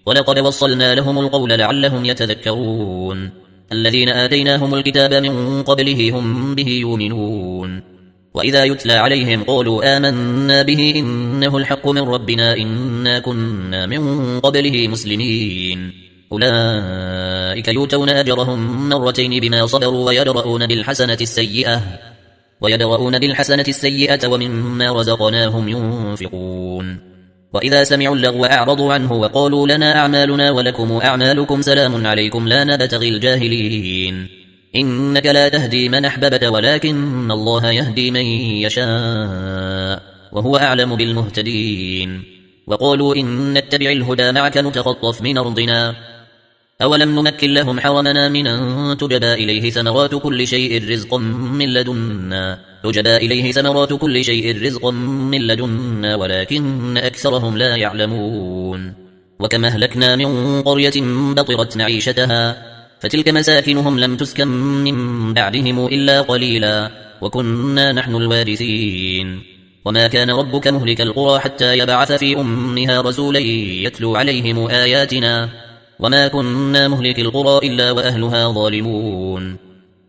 ولقد وصلنا لهم القول لعلهم يتذكرون الذين آتيناهم الكتاب من قبله هم به يؤمنون وإذا يتلى عليهم قالوا آمنا به إنه الحق من ربنا إنا كنا من قبله مسلمين أولئك يؤتون أجرهم مرتين بما صبروا ويدرؤون بالحسنة السيئة ومما رزقناهم ينفقون وإذا سمعوا اللغو أعرضوا عنه وقالوا لنا أعمالنا ولكم أعمالكم سلام عليكم لا نبتغي الجاهلين إنك لا تهدي من أحببت ولكن الله يهدي من يشاء وهو أعلم بالمهتدين وقالوا إن نتبع الهدى معك نتخطف من أرضنا أولم نمكن لهم حرمنا من أن تجبى إليه ثمرات كل شيء رزقا من لدنا ولكن أكثرهم لا يعلمون وكما أهلكنا من قرية بطرت معيشتها فتلك مساكنهم لم تسكن من بعدهم إلا قليلا وكنا نحن الوارثين وما كان ربك مهلك القرى حتى يبعث في أمها رسولا يتلو عليهم آياتنا وما كنا مهلك القرى إلا وأهلها ظالمون